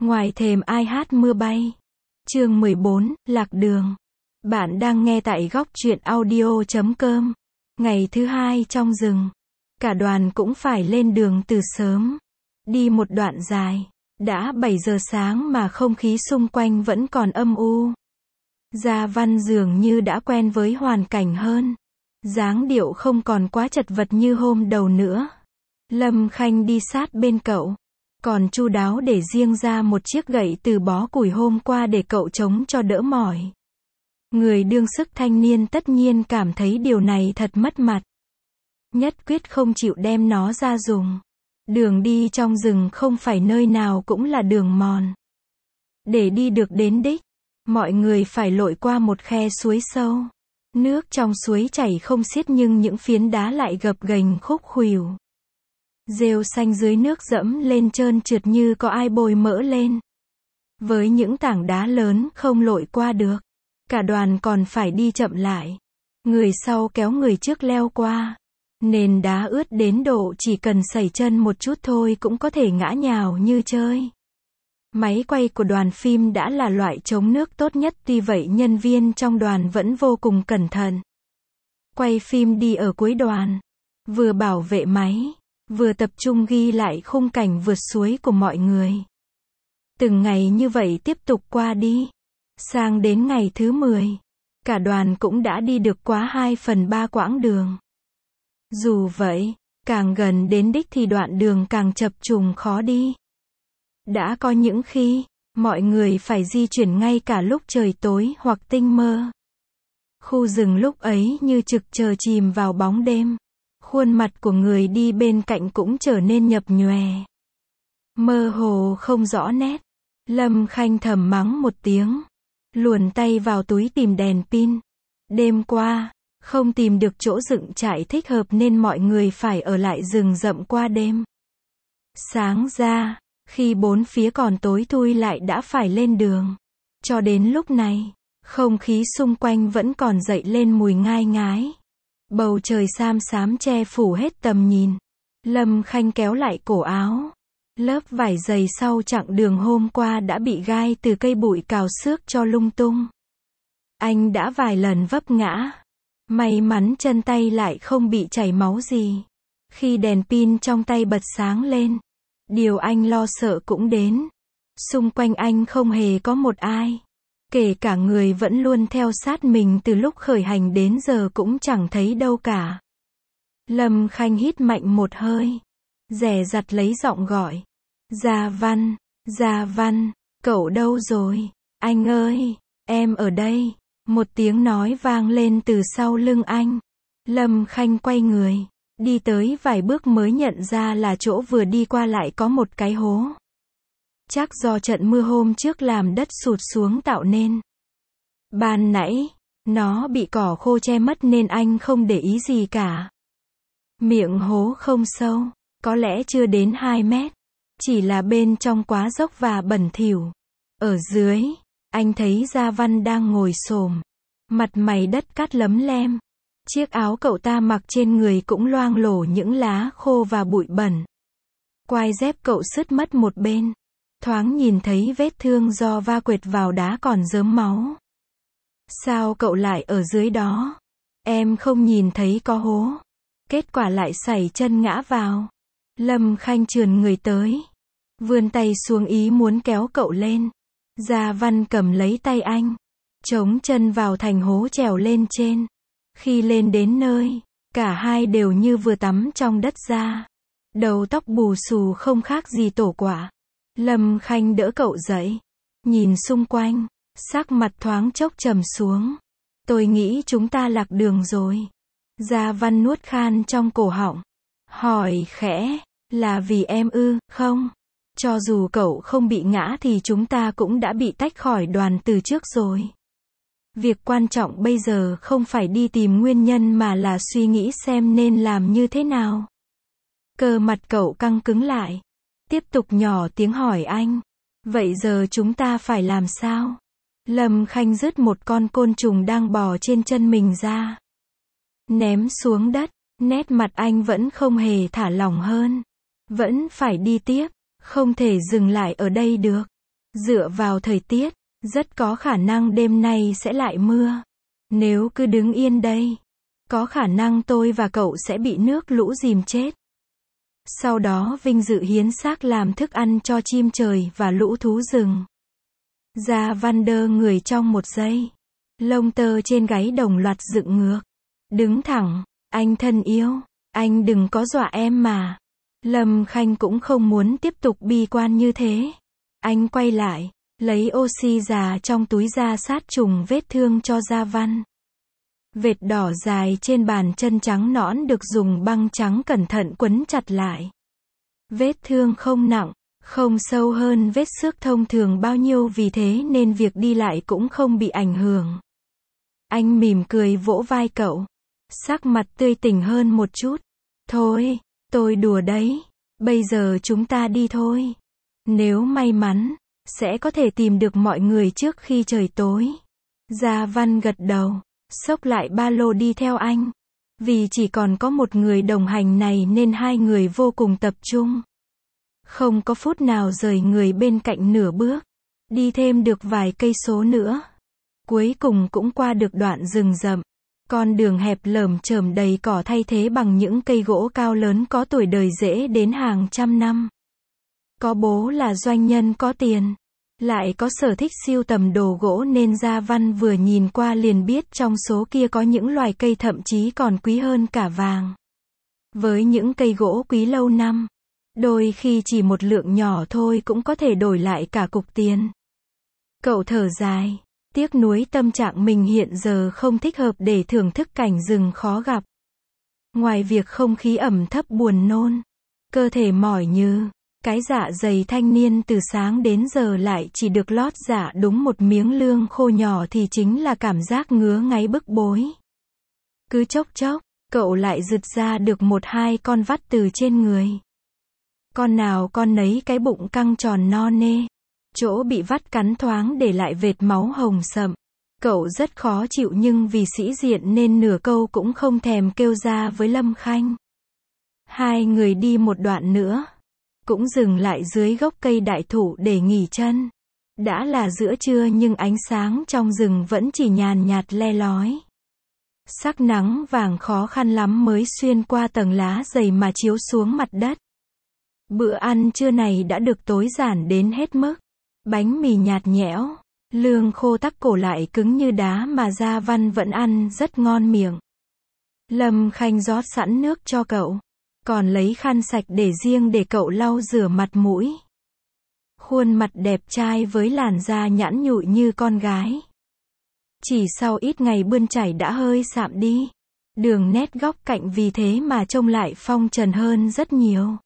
Ngoài thềm ai hát mưa bay. Chương 14, Lạc đường. Bạn đang nghe tại góc truyện audio.com. Ngày thứ hai trong rừng. Cả đoàn cũng phải lên đường từ sớm. Đi một đoạn dài. Đã 7 giờ sáng mà không khí xung quanh vẫn còn âm u. Gia Văn dường như đã quen với hoàn cảnh hơn. Dáng điệu không còn quá chật vật như hôm đầu nữa. Lâm Khanh đi sát bên cậu. Còn chu đáo để riêng ra một chiếc gậy từ bó củi hôm qua để cậu chống cho đỡ mỏi. Người đương sức thanh niên tất nhiên cảm thấy điều này thật mất mặt. Nhất quyết không chịu đem nó ra dùng. Đường đi trong rừng không phải nơi nào cũng là đường mòn. Để đi được đến đích, mọi người phải lội qua một khe suối sâu. Nước trong suối chảy không xiết nhưng những phiến đá lại gập ghềnh khúc khuỷu. Rêu xanh dưới nước dẫm lên trơn trượt như có ai bôi mỡ lên. Với những tảng đá lớn không lội qua được, cả đoàn còn phải đi chậm lại. Người sau kéo người trước leo qua. Nền đá ướt đến độ chỉ cần sẩy chân một chút thôi cũng có thể ngã nhào như chơi. Máy quay của đoàn phim đã là loại chống nước tốt nhất, tuy vậy nhân viên trong đoàn vẫn vô cùng cẩn thận. Quay phim đi ở cuối đoàn, vừa bảo vệ máy, vừa tập trung ghi lại khung cảnh vượt suối của mọi người. Từng ngày như vậy tiếp tục qua đi. Sang đến ngày thứ 10, cả đoàn cũng đã đi được quá 2/3 quãng đường. Dù vậy, càng gần đến đích thì đoạn đường càng chập trùng khó đi. Đã có những khi, mọi người phải di chuyển ngay cả lúc trời tối hoặc tinh mơ. Khu rừng lúc ấy như trực chờ chìm vào bóng đêm. Khuôn mặt của người đi bên cạnh cũng trở nên nhập nhòe. Mơ hồ không rõ nét. Lâm Khanh thầm mắng một tiếng. Luồn tay vào túi tìm đèn pin. Đêm qua, không tìm được chỗ dựng trại thích hợp nên mọi người phải ở lại rừng rậm qua đêm. Sáng ra, khi bốn phía còn tối thui lại đã phải lên đường. Cho đến lúc này, không khí xung quanh vẫn còn dậy lên mùi ngai ngái. Bầu trời xám xám che phủ hết tầm nhìn. Lâm Khanh kéo lại cổ áo. Lớp vải dày sau chặng đường hôm qua đã bị gai từ cây bụi cào xước cho lung tung. Anh đã vài lần vấp ngã. May mắn chân tay lại không bị chảy máu gì. Khi đèn pin trong tay bật sáng lên, điều anh lo sợ cũng đến. Xung quanh anh không hề có một ai. Kể cả người vẫn luôn theo sát mình từ lúc khởi hành đến giờ cũng chẳng thấy đâu cả. Lâm Khanh hít mạnh một hơi. Dè dặt lấy giọng gọi. Gia Văn, cậu đâu rồi? Anh ơi, em ở đây. Một tiếng nói vang lên từ sau lưng anh. Lâm Khanh quay người. Đi tới vài bước mới nhận ra là chỗ vừa đi qua lại có một cái hố. Chắc do trận mưa hôm trước làm đất sụt xuống tạo nên. Ban nãy, nó bị cỏ khô che mất nên anh không để ý gì cả. Miệng hố không sâu, có lẽ chưa đến 2 mét. Chỉ là bên trong quá dốc và bẩn thỉu. Ở dưới, anh thấy Gia Văn đang ngồi xổm. Mặt mày đất cát lấm lem. Chiếc áo cậu ta mặc trên người cũng loang lổ những lá khô và bụi bẩn. Quai dép cậu sứt mất một bên. Thoáng nhìn thấy vết thương do va quệt vào đá còn rớm máu. Sao cậu lại ở dưới đó? Em không nhìn thấy có hố. Kết quả lại sẩy chân ngã vào. Lâm Khanh trườn người tới. Vươn tay xuống ý muốn kéo cậu lên. Gia Văn cầm lấy tay anh. Chống chân vào thành hố trèo lên trên. Khi lên đến nơi, cả hai đều như vừa tắm trong đất ra. Đầu tóc bù xù không khác gì tổ quả. Lâm Khanh đỡ cậu dậy. Nhìn xung quanh, sắc mặt thoáng chốc trầm xuống. Tôi nghĩ chúng ta lạc đường rồi. Gia Văn nuốt khan trong cổ họng. Hỏi khẽ, là vì em ư? Không. Cho dù cậu không bị ngã thì chúng ta cũng đã bị tách khỏi đoàn từ trước rồi. Việc quan trọng bây giờ không phải đi tìm nguyên nhân mà là suy nghĩ xem nên làm như thế nào. Cơ mặt cậu căng cứng lại. Tiếp tục nhỏ tiếng hỏi anh. Vậy giờ chúng ta phải làm sao? Lâm Khanh rứt một con côn trùng đang bò trên chân mình ra. Ném xuống đất. Nét mặt anh vẫn không hề thả lỏng hơn. Vẫn phải đi tiếp. Không thể dừng lại ở đây được. Dựa vào thời tiết, rất có khả năng đêm nay sẽ lại mưa. Nếu cứ đứng yên đây, có khả năng tôi và cậu sẽ bị nước lũ dìm chết. Sau đó vinh dự hiến xác làm thức ăn cho chim trời và lũ thú rừng. Gia Văn đơ người trong một giây. Lông tơ trên gáy đồng loạt dựng ngược. Đứng thẳng, anh thân yêu, anh đừng có dọa em mà. Lâm Khanh cũng không muốn tiếp tục bi quan như thế. Anh quay lại, lấy oxy già trong túi ra sát trùng vết thương cho Gia Văn. Vệt đỏ dài trên bàn chân trắng nõn được dùng băng trắng cẩn thận quấn chặt lại. Vết thương không nặng, không sâu hơn vết xước thông thường bao nhiêu, vì thế nên việc đi lại cũng không bị ảnh hưởng. Anh mỉm cười vỗ vai cậu, sắc mặt tươi tỉnh hơn một chút. Thôi, tôi đùa đấy, bây giờ chúng ta đi thôi. Nếu may mắn, sẽ có thể tìm được mọi người trước khi trời tối. Gia Văn gật đầu, xốc lại ba lô đi theo anh. Vì chỉ còn có một người đồng hành này nên hai người vô cùng tập trung. Không có phút nào rời người bên cạnh nửa bước. Đi thêm được vài cây số nữa. Cuối cùng cũng qua được đoạn rừng rậm. Con đường hẹp lởm chởm đầy cỏ thay thế bằng những cây gỗ cao lớn có tuổi đời rễ đến hàng trăm năm. Có bố là doanh nhân có tiền, lại có sở thích sưu tầm đồ gỗ nên Gia Văn vừa nhìn qua liền biết trong số kia có những loài cây thậm chí còn quý hơn cả vàng. Với những cây gỗ quý lâu năm, đôi khi chỉ một lượng nhỏ thôi cũng có thể đổi lại cả cục tiền. Cậu thở dài, tiếc nuối tâm trạng mình hiện giờ không thích hợp để thưởng thức cảnh rừng khó gặp. Ngoài việc không khí ẩm thấp buồn nôn, cơ thể mỏi như cái dạ dày thanh niên từ sáng đến giờ lại chỉ được lót dạ đúng một miếng lương khô nhỏ thì chính là cảm giác ngứa ngáy bức bối. Cứ chốc chốc, cậu lại rượt ra được một hai con vắt từ trên người. Con nào con nấy cái bụng căng tròn no nê. Chỗ bị vắt cắn thoáng để lại vệt máu hồng sậm. Cậu rất khó chịu nhưng vì sĩ diện nên nửa câu cũng không thèm kêu ra với Lâm Khanh. Hai người đi một đoạn nữa, cũng dừng lại dưới gốc cây đại thụ để nghỉ chân. Đã là giữa trưa nhưng ánh sáng trong rừng vẫn chỉ nhàn nhạt le lói. Sắc nắng vàng khó khăn lắm mới xuyên qua tầng lá dày mà chiếu xuống mặt đất. Bữa ăn trưa này đã được tối giản đến hết mức. Bánh mì nhạt nhẽo, lương khô tắc cổ lại cứng như đá mà Gia Văn vẫn ăn rất ngon miệng. Lâm Khanh rót sẵn nước cho cậu, còn lấy khăn sạch để riêng để cậu lau rửa mặt mũi. Khuôn mặt đẹp trai với làn da nhẵn nhụi như con gái. Chỉ sau ít ngày bươn chải đã hơi sạm đi. Đường nét góc cạnh vì thế mà trông lại phong trần hơn rất nhiều.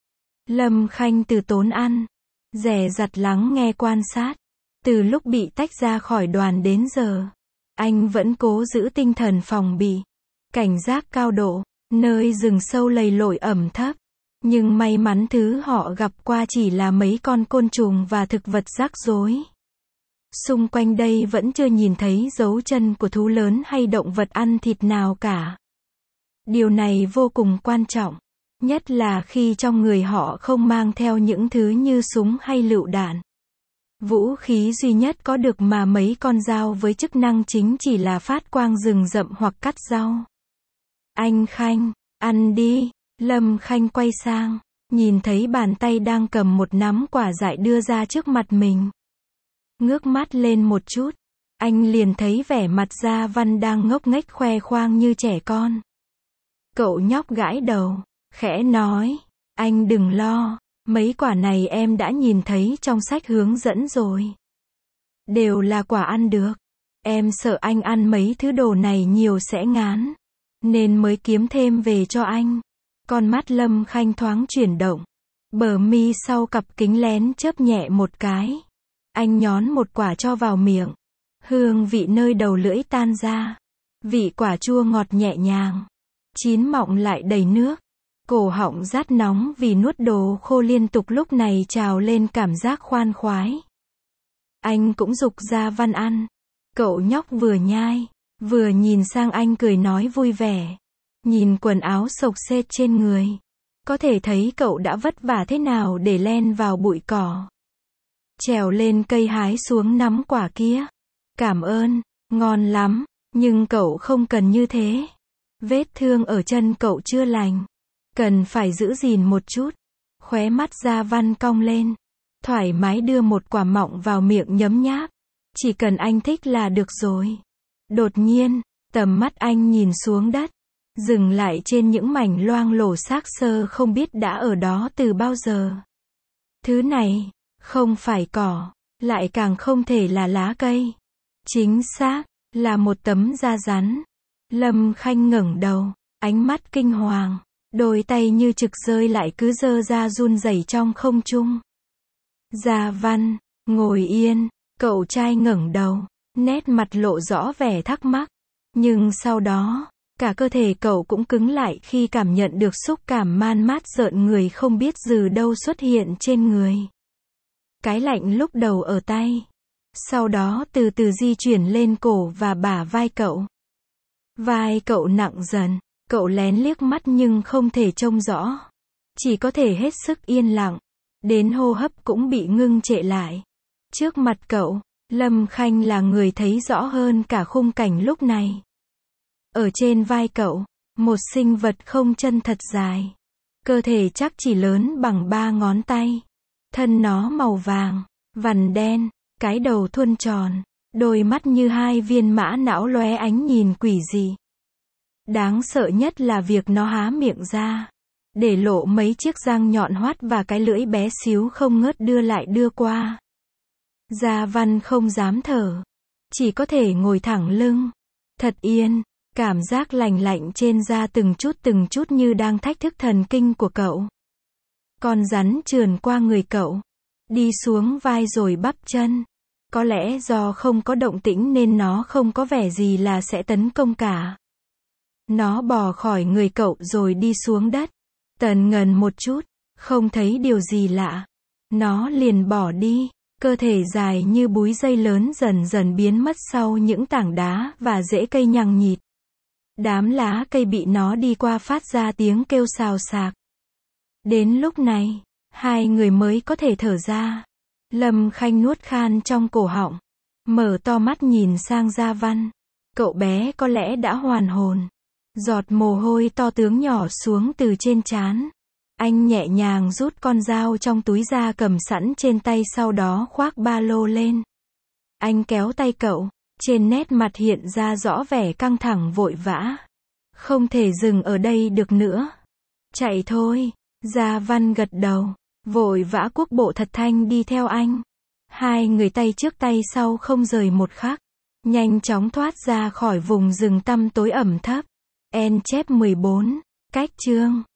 Lâm Khanh từ tốn ăn, dè dặt lắng nghe quan sát. Từ lúc bị tách ra khỏi đoàn đến giờ, anh vẫn cố giữ tinh thần phòng bị, cảnh giác cao độ, nơi rừng sâu lầy lội ẩm thấp. Nhưng may mắn thứ họ gặp qua chỉ là mấy con côn trùng và thực vật rắc rối. Xung quanh đây vẫn chưa nhìn thấy dấu chân của thú lớn hay động vật ăn thịt nào cả. Điều này vô cùng quan trọng, nhất là khi trong người họ không mang theo những thứ như súng hay lựu đạn. Vũ khí duy nhất có được mà mấy con dao với chức năng chính chỉ là phát quang rừng rậm hoặc cắt rau. Anh Khanh, ăn đi. Lâm Khanh quay sang, nhìn thấy bàn tay đang cầm một nắm quả dại đưa ra trước mặt mình. Ngước mắt lên một chút, anh liền thấy vẻ mặt Gia Văn đang ngốc nghếch khoe khoang như trẻ con. Cậu nhóc gãi đầu, khẽ nói, anh đừng lo, mấy quả này em đã nhìn thấy trong sách hướng dẫn rồi. Đều là quả ăn được. Em sợ anh ăn mấy thứ đồ này nhiều sẽ ngán, nên mới kiếm thêm về cho anh. Con mắt Lâm Khanh thoáng chuyển động. Bờ mi sau cặp kính lén chớp nhẹ một cái. Anh nhón một quả cho vào miệng. Hương vị nơi đầu lưỡi tan ra. Vị quả chua ngọt nhẹ nhàng. Chín mọng lại đầy nước. Cổ họng rát nóng vì nuốt đồ khô liên tục lúc này trào lên cảm giác khoan khoái. Anh cũng giục Gia Văn ăn. Cậu nhóc vừa nhai, vừa nhìn sang anh cười nói vui vẻ. Nhìn quần áo xộc xếch trên người, có thể thấy cậu đã vất vả thế nào để len vào bụi cỏ. Trèo lên cây hái xuống nắm quả kia. Cảm ơn, ngon lắm, nhưng cậu không cần như thế. Vết thương ở chân cậu chưa lành. Cần phải giữ gìn một chút. Khóe mắt Gia Văn cong lên. Thoải mái đưa một quả mọng vào miệng nhấm nháp. Chỉ cần anh thích là được rồi. Đột nhiên, tầm mắt anh nhìn xuống đất. Dừng lại trên những mảnh loang lổ xác xơ không biết đã ở đó từ bao giờ. Thứ này, không phải cỏ, lại càng không thể là lá cây. Chính xác, là một tấm da rắn. Lâm Khanh ngẩng đầu, ánh mắt kinh hoàng. Đôi tay như trực rơi lại cứ giơ ra run rẩy trong không trung. Gia Văn, ngồi yên, cậu trai ngẩng đầu, nét mặt lộ rõ vẻ thắc mắc. Nhưng sau đó, cả cơ thể cậu cũng cứng lại khi cảm nhận được xúc cảm man mát rợn người không biết từ đâu xuất hiện trên người. Cái lạnh lúc đầu ở tay, sau đó từ từ di chuyển lên cổ và bả vai cậu. Vai cậu nặng dần, cậu lén liếc mắt nhưng không thể trông rõ. Chỉ có thể hết sức yên lặng, đến hô hấp cũng bị ngưng trệ lại. Trước mặt cậu, Lâm Khanh là người thấy rõ hơn cả khung cảnh lúc này. Ở trên vai cậu, một sinh vật không chân thật dài. Cơ thể chắc chỉ lớn bằng 3 ngón tay. Thân nó màu vàng, vằn đen, cái đầu thuôn tròn, đôi mắt như 2 viên mã não lóe ánh nhìn quỷ dị. Đáng sợ nhất là việc nó há miệng ra, để lộ mấy chiếc răng nhọn hoắt và cái lưỡi bé xíu không ngớt đưa lại đưa qua. Gia Văn không dám thở, chỉ có thể ngồi thẳng lưng, thật yên, cảm giác lành lạnh trên da từng chút như đang thách thức thần kinh của cậu. Con rắn trườn qua người cậu, đi xuống vai rồi bắp chân. Có lẽ do không có động tĩnh nên nó không có vẻ gì là sẽ tấn công cả. Nó bò khỏi người cậu rồi đi xuống đất. Tần ngần một chút, không thấy điều gì lạ. Nó liền bỏ đi, cơ thể dài như búi dây lớn dần dần biến mất sau những tảng đá và rễ cây nhằng nhịt. Đám lá cây bị nó đi qua phát ra tiếng kêu xào xạc. Đến lúc này, hai người mới có thể thở ra. Lâm Khanh nuốt khan trong cổ họng, mở to mắt nhìn sang Gia Văn. Cậu bé có lẽ đã hoàn hồn. Giọt mồ hôi to tướng nhỏ xuống từ trên trán. Anh nhẹ nhàng rút con dao trong túi ra cầm sẵn trên tay, sau đó khoác ba lô lên. Anh kéo tay cậu, trên nét mặt hiện ra rõ vẻ căng thẳng vội vã. Không thể dừng ở đây được nữa. Chạy thôi. Gia Văn gật đầu, vội vã cuốc bộ thật thanh đi theo anh. Hai người tay trước tay sau không rời một khắc, nhanh chóng thoát ra khỏi vùng rừng tăm tối ẩm thấp. En chép 14, cách chương